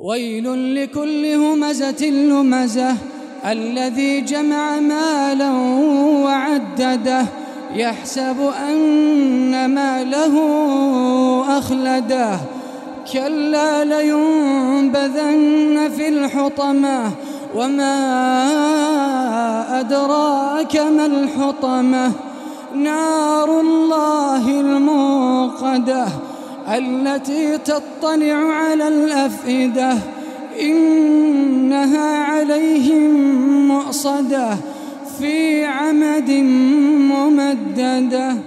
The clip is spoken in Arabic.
ويل لكل همزة لمزة الذي جمع مالا وعدده يحسب أن ماله أخلده كلا لينبذن في الحطمة وما أدراك ما الحطمة نار الله الموقدة التي تطلع على الأفئدة إنها عليهم مؤصدة في عمد ممددة.